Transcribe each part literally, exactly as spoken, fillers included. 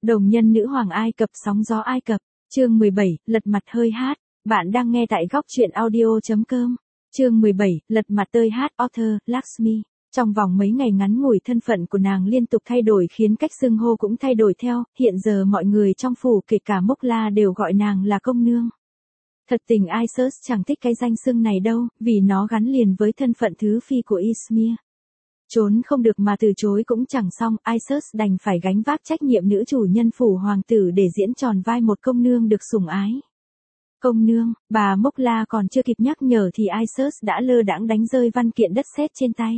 Đồng nhân nữ hoàng Ai Cập sóng gió Ai Cập, chương mười bảy, lật mặt hơi hát. Bạn đang nghe tại góc truyện audio.com. Chương mười bảy, lật mặt tơi hát author, Lakshmi. Trong vòng mấy ngày ngắn ngủi thân phận của nàng liên tục thay đổi khiến cách xưng hô cũng thay đổi theo, hiện giờ mọi người trong phủ kể cả Mốc La đều gọi nàng là công nương. Thật tình Isis chẳng thích cái danh xưng này đâu, vì nó gắn liền với thân phận thứ phi của Izmir. Trốn không được mà từ chối cũng chẳng xong, Isis đành phải gánh vác trách nhiệm nữ chủ nhân phủ hoàng tử để diễn tròn vai một công nương được sủng ái. Công nương, bà Mốc La còn chưa kịp nhắc nhở thì Isis đã lơ đãng đánh rơi văn kiện đất sét trên tay.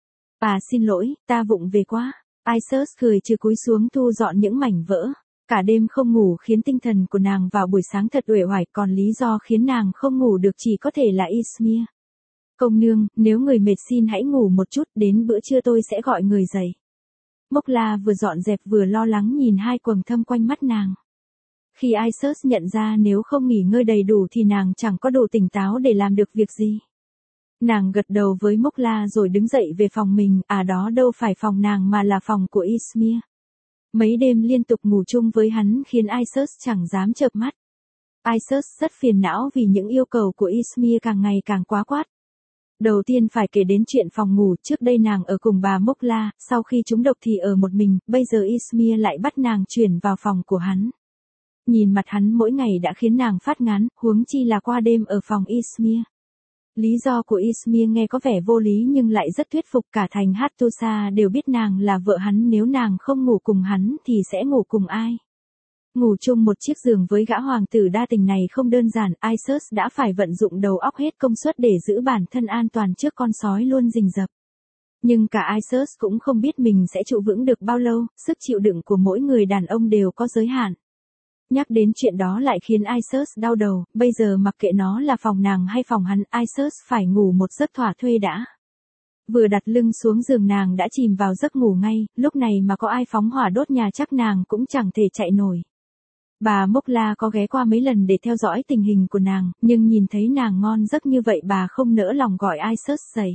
Bà xin lỗi, ta vụng về quá. Isis cười trừ cúi xuống thu dọn những mảnh vỡ. Cả đêm không ngủ khiến tinh thần của nàng vào buổi sáng thật uể oải, còn lý do khiến nàng không ngủ được chỉ có thể là Izmir. Công nương, nếu người mệt xin hãy ngủ một chút, đến bữa trưa tôi sẽ gọi người dậy. Mốc La vừa dọn dẹp vừa lo lắng nhìn hai quầng thâm quanh mắt nàng. Khi Isis nhận ra nếu không nghỉ ngơi đầy đủ thì nàng chẳng có đủ tỉnh táo để làm được việc gì. Nàng gật đầu với Mốc La rồi đứng dậy về phòng mình, à đó đâu phải phòng nàng mà là phòng của Izmir. Mấy đêm liên tục ngủ chung với hắn khiến Isis chẳng dám chợp mắt. Isis rất phiền não vì những yêu cầu của Izmir càng ngày càng quá quát. Đầu tiên phải kể đến chuyện phòng ngủ, trước đây nàng ở cùng bà Mốc La, sau khi trúng độc thì ở một mình, bây giờ Izmir lại bắt nàng chuyển vào phòng của hắn. Nhìn mặt hắn mỗi ngày đã khiến nàng phát ngán, huống chi là qua đêm ở phòng Izmir. Lý do của Izmir nghe có vẻ vô lý nhưng lại rất thuyết phục, cả thành Hattusa đều biết nàng là vợ hắn, nếu nàng không ngủ cùng hắn thì sẽ ngủ cùng ai. Ngủ chung một chiếc giường với gã hoàng tử đa tình này không đơn giản, Isis đã phải vận dụng đầu óc hết công suất để giữ bản thân an toàn trước con sói luôn rình rập. Nhưng cả Isis cũng không biết mình sẽ trụ vững được bao lâu, sức chịu đựng của mỗi người đàn ông đều có giới hạn. Nhắc đến chuyện đó lại khiến Isis đau đầu, bây giờ mặc kệ nó là phòng nàng hay phòng hắn, Isis phải ngủ một giấc thỏa thuê đã. Vừa đặt lưng xuống giường nàng đã chìm vào giấc ngủ ngay, lúc này mà có ai phóng hỏa đốt nhà chắc nàng cũng chẳng thể chạy nổi. Bà Mốc La có ghé qua mấy lần để theo dõi tình hình của nàng, nhưng nhìn thấy nàng ngon giấc như vậy bà không nỡ lòng gọi Isis dậy.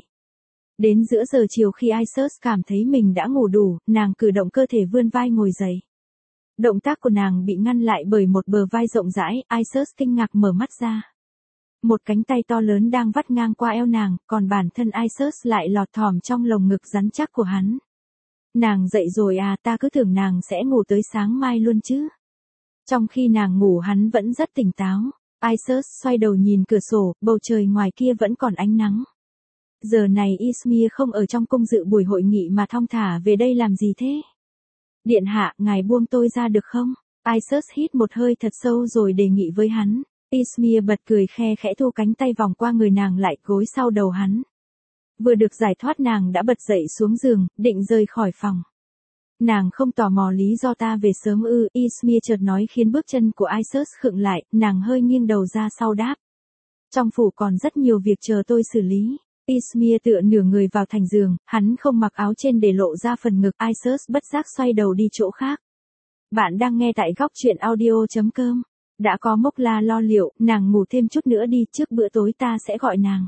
Đến giữa giờ chiều khi Isis cảm thấy mình đã ngủ đủ, nàng cử động cơ thể vươn vai ngồi dậy. Động tác của nàng bị ngăn lại bởi một bờ vai rộng rãi, Isis kinh ngạc mở mắt ra. Một cánh tay to lớn đang vắt ngang qua eo nàng, còn bản thân Isis lại lọt thỏm trong lồng ngực rắn chắc của hắn. Nàng dậy rồi à, ta cứ tưởng nàng sẽ ngủ tới sáng mai luôn chứ. Trong khi nàng ngủ hắn vẫn rất tỉnh táo. Isis xoay đầu nhìn cửa sổ, bầu trời ngoài kia vẫn còn ánh nắng. Giờ này Izmir không ở trong cung dự buổi hội nghị mà thong thả về đây làm gì thế? Điện hạ, ngài buông tôi ra được không? Isis hít một hơi thật sâu rồi đề nghị với hắn. Izmir bật cười khe khẽ thu cánh tay vòng qua người nàng lại gối sau đầu hắn. Vừa được giải thoát nàng đã bật dậy xuống giường, định rời khỏi phòng. Nàng không tò mò lý do ta về sớm ư, Izmir chợt nói khiến bước chân của Isis khựng lại, nàng hơi nghiêng đầu ra sau đáp. Trong phủ còn rất nhiều việc chờ tôi xử lý. Izmir tựa nửa người vào thành giường, hắn không mặc áo trên để lộ ra phần ngực, Isis bất giác xoay đầu đi chỗ khác. Bạn đang nghe tại góc truyện audio.com. Đã có Mốc La lo liệu, nàng ngủ thêm chút nữa đi, trước bữa tối ta sẽ gọi nàng.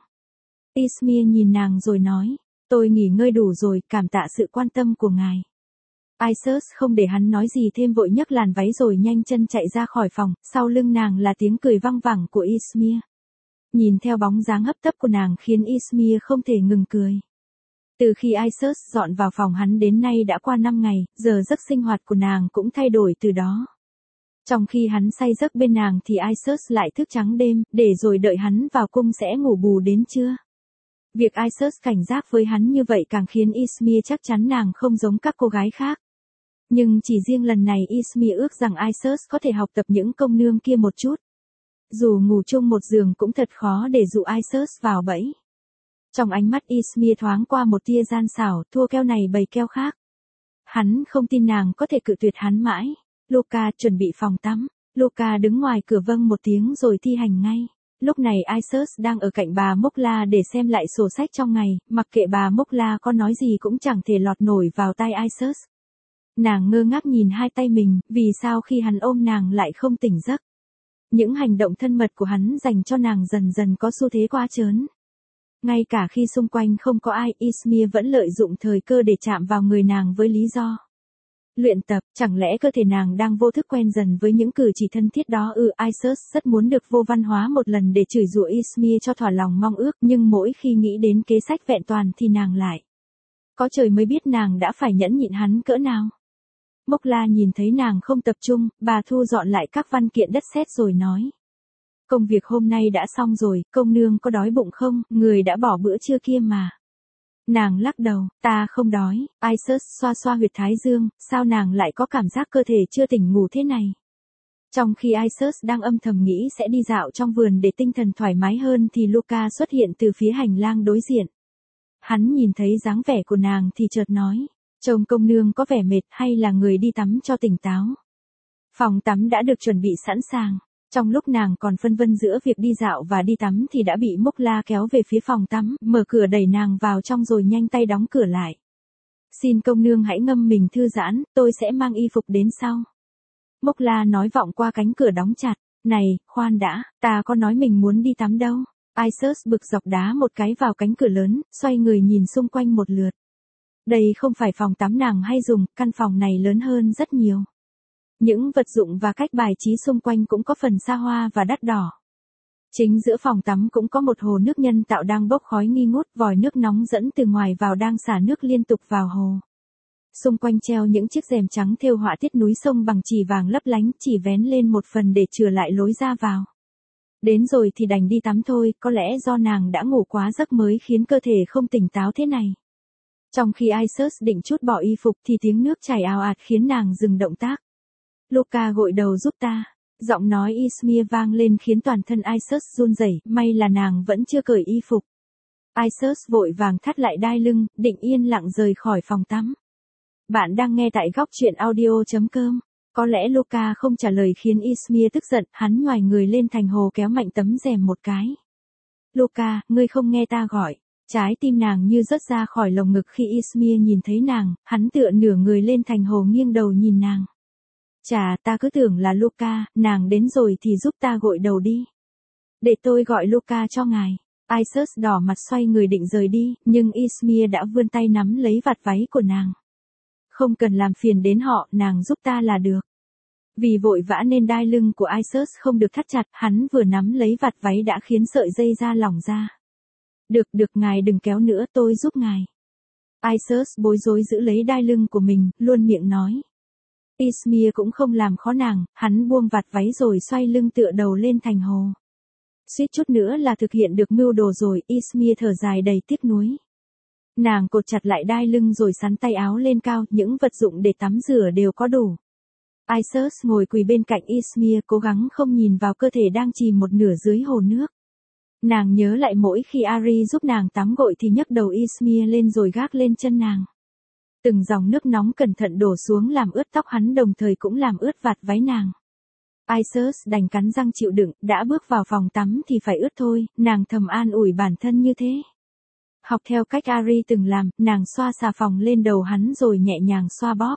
Izmir nhìn nàng rồi nói, tôi nghỉ ngơi đủ rồi, cảm tạ sự quan tâm của ngài. Isis không để hắn nói gì thêm vội nhấc làn váy rồi nhanh chân chạy ra khỏi phòng, sau lưng nàng là tiếng cười văng vẳng của Izmir. Nhìn theo bóng dáng hấp tấp của nàng khiến Izmir không thể ngừng cười. Từ khi Isis dọn vào phòng hắn đến nay đã qua năm ngày, giờ giấc sinh hoạt của nàng cũng thay đổi từ đó. Trong khi hắn say giấc bên nàng thì Isis lại thức trắng đêm, để rồi đợi hắn vào cung sẽ ngủ bù đến trưa. Việc Isis cảnh giác với hắn như vậy càng khiến Izmir chắc chắn nàng không giống các cô gái khác. Nhưng chỉ riêng lần này Izmir ước rằng Isis có thể học tập những công nương kia một chút. Dù ngủ chung một giường cũng thật khó để dụ Isis vào bẫy. Trong ánh mắt Izmir thoáng qua một tia gian xảo, thua keo này bày keo khác. Hắn không tin nàng có thể cự tuyệt hắn mãi. Luca chuẩn bị phòng tắm. Luca đứng ngoài cửa vâng một tiếng rồi thi hành ngay. Lúc này Isis đang ở cạnh bà Mốc La để xem lại sổ sách trong ngày, mặc kệ bà Mok La có nói gì cũng chẳng thể lọt nổi vào tai Isis. Nàng ngơ ngác nhìn hai tay mình, vì sao khi hắn ôm nàng lại không tỉnh giấc. Những hành động thân mật của hắn dành cho nàng dần dần có xu thế quá trớn. Ngay cả khi xung quanh không có ai, Izmir vẫn lợi dụng thời cơ để chạm vào người nàng với lý do. Luyện tập, chẳng lẽ cơ thể nàng đang vô thức quen dần với những cử chỉ thân thiết đó ư? Isus rất muốn được vô văn hóa một lần để chửi rủa Izmir cho thỏa lòng mong ước, nhưng mỗi khi nghĩ đến kế sách vẹn toàn thì nàng lại. Có trời mới biết nàng đã phải nhẫn nhịn hắn cỡ nào. Mokla nhìn thấy nàng không tập trung, bà thu dọn lại các văn kiện đất sét rồi nói. Công việc hôm nay đã xong rồi, công nương có đói bụng không, người đã bỏ bữa trưa kia mà. Nàng lắc đầu, ta không đói. Isus xoa xoa huyệt thái dương, sao nàng lại có cảm giác cơ thể chưa tỉnh ngủ thế này. Trong khi Isus đang âm thầm nghĩ sẽ đi dạo trong vườn để tinh thần thoải mái hơn thì Luca xuất hiện từ phía hành lang đối diện. Hắn nhìn thấy dáng vẻ của nàng thì chợt nói, trông công nương có vẻ mệt hay là người đi tắm cho tỉnh táo. Phòng tắm đã được chuẩn bị sẵn sàng. Trong lúc nàng còn phân vân giữa việc đi dạo và đi tắm thì đã bị Mokla kéo về phía phòng tắm, mở cửa đẩy nàng vào trong rồi nhanh tay đóng cửa lại. Xin công nương hãy ngâm mình thư giãn, tôi sẽ mang y phục đến sau. Mokla nói vọng qua cánh cửa đóng chặt, này, khoan đã, ta có nói mình muốn đi tắm đâu. Isus bực dọc đá một cái vào cánh cửa lớn, xoay người nhìn xung quanh một lượt. Đây không phải phòng tắm nàng hay dùng, căn phòng này lớn hơn rất nhiều. Những vật dụng và cách bài trí xung quanh cũng có phần xa hoa và đắt đỏ. Chính giữa phòng tắm cũng có một hồ nước nhân tạo đang bốc khói nghi ngút, vòi nước nóng dẫn từ ngoài vào đang xả nước liên tục vào hồ. Xung quanh treo những chiếc rèm trắng thêu họa tiết núi sông bằng chỉ vàng lấp lánh, chỉ vén lên một phần để chừa lại lối ra vào. Đến rồi thì đành đi tắm thôi, có lẽ do nàng đã ngủ quá giấc mới khiến cơ thể không tỉnh táo thế này. Trong khi Isus định trút bỏ y phục thì tiếng nước chảy ào ạt khiến nàng dừng động tác. Luca gội đầu giúp ta. Giọng nói Izmir vang lên khiến toàn thân Isus run rẩy, may là nàng vẫn chưa cởi y phục. Isus vội vàng thắt lại đai lưng, định yên lặng rời khỏi phòng tắm. Bạn đang nghe tại góc truyện audio chấm com. Có lẽ Luca không trả lời khiến Izmir tức giận, hắn nhoài người lên thành hồ kéo mạnh tấm rèm một cái. Luca, ngươi không nghe ta gọi. Trái tim nàng như rớt ra khỏi lồng ngực khi Izmir nhìn thấy nàng, hắn tựa nửa người lên thành hồ nghiêng đầu nhìn nàng. Chà, ta cứ tưởng là Luca, nàng đến rồi thì giúp ta gội đầu đi. Để tôi gọi Luca cho ngài. Isus đỏ mặt xoay người định rời đi, nhưng Izmir đã vươn tay nắm lấy vạt váy của nàng. Không cần làm phiền đến họ, nàng giúp ta là được. Vì vội vã nên đai lưng của Isus không được thắt chặt, hắn vừa nắm lấy vạt váy đã khiến sợi dây da lỏng ra. Được, được, ngài đừng kéo nữa, tôi giúp ngài. Isus bối rối giữ lấy đai lưng của mình, luôn miệng nói. Izmir cũng không làm khó nàng, hắn buông vạt váy rồi xoay lưng tựa đầu lên thành hồ. Suýt chút nữa là thực hiện được mưu đồ rồi, Izmir thở dài đầy tiếc nuối. Nàng cột chặt lại đai lưng rồi xắn tay áo lên cao, những vật dụng để tắm rửa đều có đủ. Isus ngồi quỳ bên cạnh Izmir cố gắng không nhìn vào cơ thể đang chìm một nửa dưới hồ nước. Nàng nhớ lại mỗi khi Ari giúp nàng tắm gội thì nhấc đầu Izmir lên rồi gác lên chân nàng. Từng dòng nước nóng cẩn thận đổ xuống làm ướt tóc hắn đồng thời cũng làm ướt vạt váy nàng. Isus đành cắn răng chịu đựng, đã bước vào phòng tắm thì phải ướt thôi, nàng thầm an ủi bản thân như thế. Học theo cách Ari từng làm, nàng xoa xà phòng lên đầu hắn rồi nhẹ nhàng xoa bóp.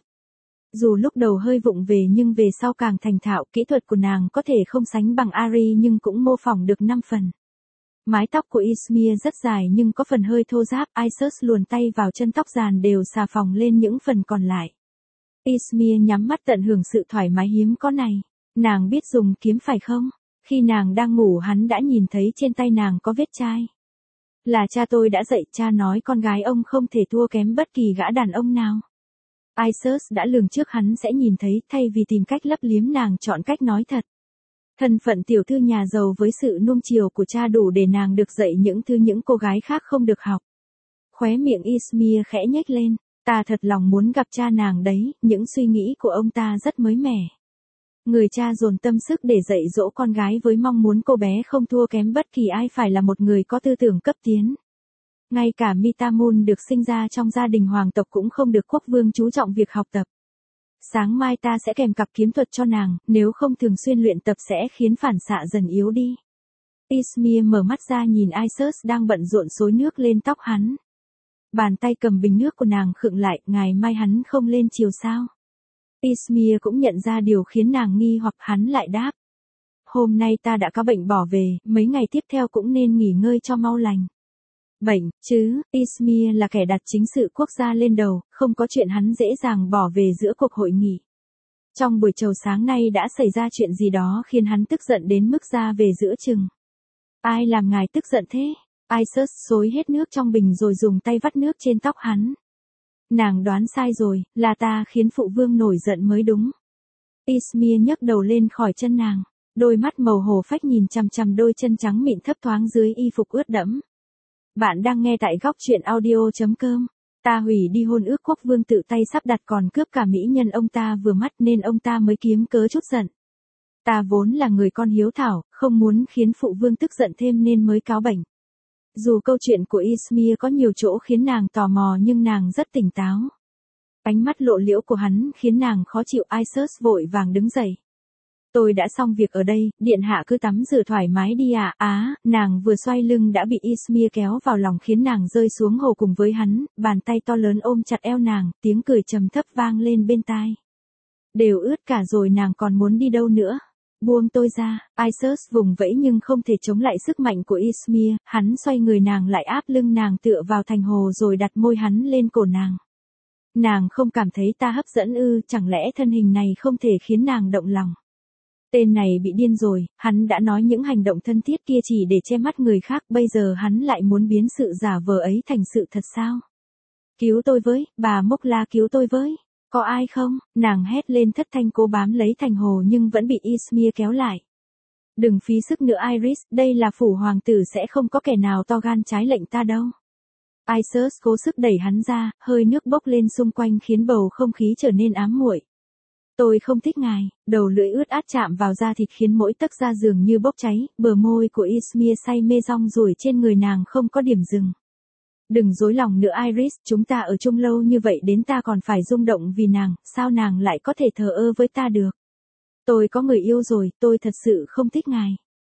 Dù lúc đầu hơi vụng về nhưng về sau càng thành thạo, kỹ thuật của nàng có thể không sánh bằng Ari nhưng cũng mô phỏng được năm phần. Mái tóc của Izmir rất dài nhưng có phần hơi thô ráp, Isus luồn tay vào chân tóc dàn đều xà phòng lên những phần còn lại. Izmir nhắm mắt tận hưởng sự thoải mái hiếm có này. Nàng biết dùng kiếm phải không? Khi nàng đang ngủ hắn đã nhìn thấy trên tay nàng có vết chai. Là cha tôi đã dạy, cha nói con gái ông không thể thua kém bất kỳ gã đàn ông nào. Isus đã lường trước hắn sẽ nhìn thấy, thay vì tìm cách lấp liếm nàng chọn cách nói thật. Thân phận tiểu thư nhà giàu với sự nuông chiều của cha đủ để nàng được dạy những thứ những cô gái khác không được học. Khóe miệng Izmir khẽ nhếch lên, ta thật lòng muốn gặp cha nàng đấy, những suy nghĩ của ông ta rất mới mẻ. Người cha dồn tâm sức để dạy dỗ con gái với mong muốn cô bé không thua kém bất kỳ ai, phải là một người có tư tưởng cấp tiến. Ngay cả Mitamun được sinh ra trong gia đình hoàng tộc cũng không được quốc vương chú trọng việc học tập. Sáng mai ta sẽ kèm cặp kiếm thuật cho nàng, nếu không thường xuyên luyện tập sẽ khiến phản xạ dần yếu đi. Izmir mở mắt ra nhìn Isus đang bận rộn xối nước lên tóc hắn. Bàn tay cầm bình nước của nàng khựng lại, ngày mai hắn không lên chiều sao? Izmir cũng nhận ra điều khiến nàng nghi hoặc, hắn lại đáp. Hôm nay ta đã có bệnh bỏ về, mấy ngày tiếp theo cũng nên nghỉ ngơi cho mau lành. bệnh, chứ, Izmir là kẻ đặt chính sự quốc gia lên đầu, không có chuyện hắn dễ dàng bỏ về giữa cuộc hội nghị. Trong buổi chầu sáng nay đã xảy ra chuyện gì đó khiến hắn tức giận đến mức ra về giữa chừng. Ai làm ngài tức giận thế? Isus xối hết nước trong bình rồi dùng tay vắt nước trên tóc hắn. Nàng đoán sai rồi, là ta khiến phụ vương nổi giận mới đúng. Izmir nhấc đầu lên khỏi chân nàng. Đôi mắt màu hồ phách nhìn chằm chằm đôi chân trắng mịn thấp thoáng dưới y phục ướt đẫm. Bạn đang nghe tại góc truyện audio chấm com. Ta hủy đi hôn ước quốc vương tự tay sắp đặt còn cướp cả mỹ nhân ông ta vừa mắt nên ông ta mới kiếm cớ chút giận. Ta vốn là người con hiếu thảo, không muốn khiến phụ vương tức giận thêm nên mới cáo bệnh. Dù câu chuyện của Izmir có nhiều chỗ khiến nàng tò mò nhưng nàng rất tỉnh táo. Ánh mắt lộ liễu của hắn khiến nàng khó chịu. Isus vội vàng đứng dậy. Tôi đã xong việc ở đây, điện hạ cứ tắm rửa thoải mái đi à. Á, nàng vừa xoay lưng đã bị Izmir kéo vào lòng khiến nàng rơi xuống hồ cùng với hắn, bàn tay to lớn ôm chặt eo nàng, tiếng cười trầm thấp vang lên bên tai. Đều ướt cả rồi nàng còn muốn đi đâu nữa? Buông tôi ra. Isus vùng vẫy nhưng không thể chống lại sức mạnh của Izmir, hắn xoay người nàng lại áp lưng nàng tựa vào thành hồ rồi đặt môi hắn lên cổ nàng. Nàng không cảm thấy ta hấp dẫn ư, chẳng lẽ thân hình này không thể khiến nàng động lòng? Tên này bị điên rồi, hắn đã nói những hành động thân thiết kia chỉ để che mắt người khác, bây giờ hắn lại muốn biến sự giả vờ ấy thành sự thật sao? Cứu tôi với, bà Mốc La cứu tôi với. Có ai không? Nàng hét lên thất thanh cố bám lấy thành hồ nhưng vẫn bị Izmir kéo lại. Đừng phí sức nữa Iris, đây là phủ hoàng tử sẽ không có kẻ nào to gan trái lệnh ta đâu. Isus cố sức đẩy hắn ra, hơi nước bốc lên xung quanh khiến bầu không khí trở nên ám muội. Tôi không thích ngài, đầu lưỡi ướt át chạm vào da thịt khiến mỗi tấc da dường như bốc cháy, bờ môi của Izmir say mê rong ruổi trên người nàng không có điểm dừng. Đừng dối lòng nữa Iris, chúng ta ở chung lâu như vậy đến ta còn phải rung động vì nàng, sao nàng lại có thể thờ ơ với ta được? Tôi có người yêu rồi, tôi thật sự không thích ngài.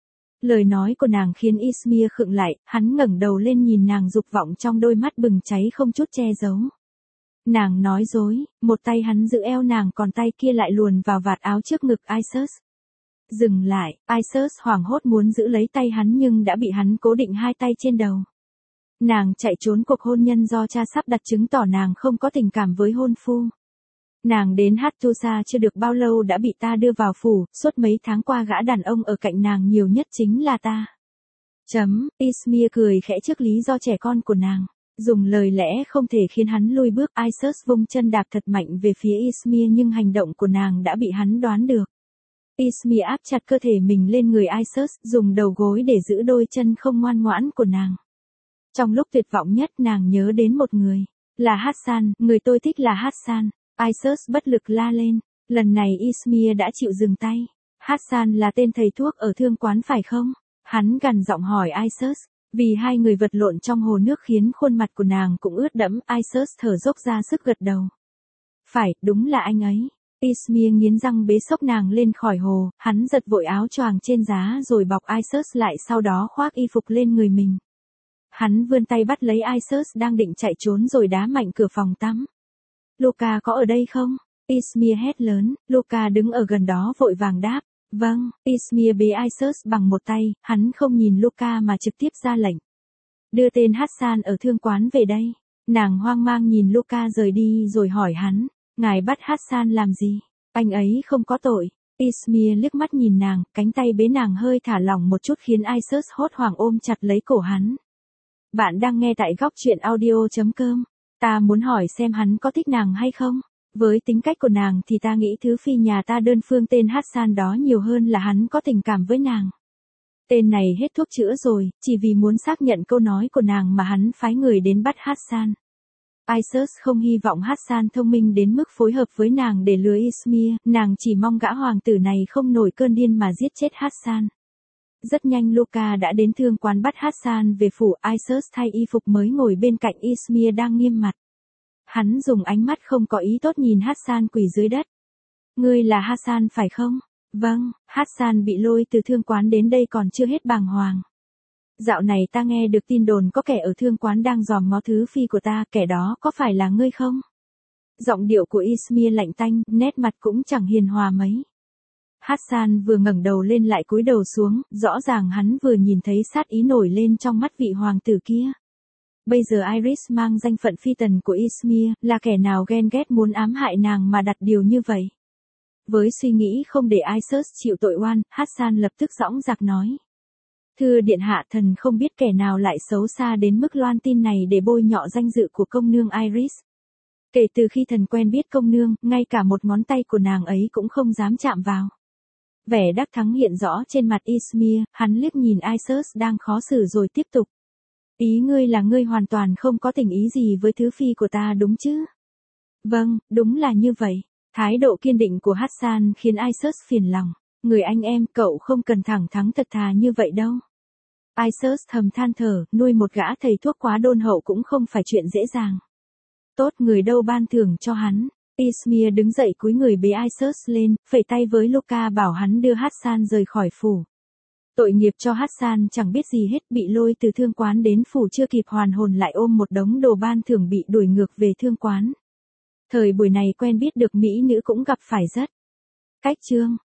Lời nói của nàng khiến Izmir khựng lại, hắn ngẩng đầu lên nhìn nàng dục vọng trong đôi mắt bừng cháy không chút che giấu. Nàng nói dối, một tay hắn giữ eo nàng còn tay kia lại luồn vào vạt áo trước ngực Isus. Dừng lại, Isus hoảng hốt muốn giữ lấy tay hắn nhưng đã bị hắn cố định hai tay trên đầu. Nàng chạy trốn cuộc hôn nhân do cha sắp đặt chứng tỏ nàng không có tình cảm với hôn phu. Nàng đến Hattusa chưa được bao lâu đã bị ta đưa vào phủ, suốt mấy tháng qua gã đàn ông ở cạnh nàng nhiều nhất chính là ta. Chấm, Izmir cười khẽ trước lý do trẻ con của nàng. Dùng lời lẽ không thể khiến hắn lùi bước. Isus vung chân đạp thật mạnh về phía Izmir nhưng hành động của nàng đã bị hắn đoán được. Izmir áp chặt cơ thể mình lên người Isus, dùng đầu gối để giữ đôi chân không ngoan ngoãn của nàng. Trong lúc tuyệt vọng nhất nàng nhớ đến một người. Là Hassan, người tôi thích là Hassan. Isus bất lực la lên. Lần này Izmir đã chịu dừng tay. Hassan là tên thầy thuốc ở thương quán phải không? Hắn gằn giọng hỏi Isus. Vì hai người vật lộn trong hồ nước khiến khuôn mặt của nàng cũng ướt đẫm, Isus thở dốc ra sức gật đầu. Phải, đúng là anh ấy. Izmir nghiến răng bế xốc nàng lên khỏi hồ, hắn giật vội áo choàng trên giá rồi bọc Isus lại sau đó khoác y phục lên người mình. Hắn vươn tay bắt lấy Isus đang định chạy trốn rồi đá mạnh cửa phòng tắm. Luca có ở đây không? Izmir hét lớn, Luca đứng ở gần đó vội vàng đáp. Vâng, Izmir bế Isus bằng một tay, hắn không nhìn Luca mà trực tiếp ra lệnh. Đưa tên Hassan ở thương quán về đây. Nàng hoang mang nhìn Luca rời đi rồi hỏi hắn, ngài bắt Hassan làm gì? Anh ấy không có tội. Izmir liếc mắt nhìn nàng, cánh tay bế nàng hơi thả lỏng một chút khiến Isus hốt hoảng ôm chặt lấy cổ hắn. Bạn đang nghe tại góc truyện audio chấm com. Ta muốn hỏi xem hắn có thích nàng hay không? Với tính cách của nàng thì ta nghĩ thứ phi nhà ta đơn phương tên Hassan đó nhiều hơn là hắn có tình cảm với nàng. Tên này hết thuốc chữa rồi, chỉ vì muốn xác nhận câu nói của nàng mà hắn phái người đến bắt Hassan. Isus không hy vọng Hassan thông minh đến mức phối hợp với nàng để lừa Izmir, nàng chỉ mong gã hoàng tử này không nổi cơn điên mà giết chết Hassan. Rất nhanh Luca đã đến thương quán bắt Hassan về phủ. Isus thay y phục mới ngồi bên cạnh Izmir đang nghiêm mặt. Hắn dùng ánh mắt không có ý tốt nhìn Hassan quỳ dưới đất. Ngươi là Hassan phải không? Vâng, Hassan bị lôi từ thương quán đến đây còn chưa hết bàng hoàng. Dạo này ta nghe được tin đồn có kẻ ở thương quán đang dòm ngó thứ phi của ta, kẻ đó có phải là ngươi không? Giọng điệu của Izmir lạnh tanh, nét mặt cũng chẳng hiền hòa mấy. Hassan vừa ngẩng đầu lên lại cúi đầu xuống, rõ ràng hắn vừa nhìn thấy sát ý nổi lên trong mắt vị hoàng tử kia. bây giờ Iris mang danh phận phi tần của Izmir, là kẻ nào ghen ghét muốn ám hại nàng mà đặt điều như vậy. Với suy nghĩ không để Isus chịu tội oan, Hassan lập tức dõng dạc nói. Thưa điện hạ, thần không biết kẻ nào lại xấu xa đến mức loan tin này để bôi nhọ danh dự của công nương Iris. Kể từ khi thần quen biết công nương, ngay cả một ngón tay của nàng ấy cũng không dám chạm vào. Vẻ đắc thắng hiện rõ trên mặt Izmir, hắn liếc nhìn Isus đang khó xử rồi tiếp tục. Ý ngươi là ngươi hoàn toàn không có tình ý gì với thứ phi của ta đúng chứ? Vâng, đúng là như vậy. Thái độ kiên định của Hassan khiến Isus phiền lòng. Người anh em, cậu không cần thẳng thắn thật thà như vậy đâu. Isus thầm than thở, nuôi một gã thầy thuốc quá đôn hậu cũng không phải chuyện dễ dàng. Tốt, người đâu ban thưởng cho hắn. Izmir đứng dậy cúi người bế Isus lên, phẩy tay với Luca bảo hắn đưa Hassan rời khỏi phủ. Tội nghiệp cho Hassan chẳng biết gì hết, bị lôi từ thương quán đến phủ chưa kịp hoàn hồn lại ôm một đống đồ ban thưởng bị đuổi ngược về thương quán. Thời buổi này quen biết được mỹ nữ cũng gặp phải rất cách chương.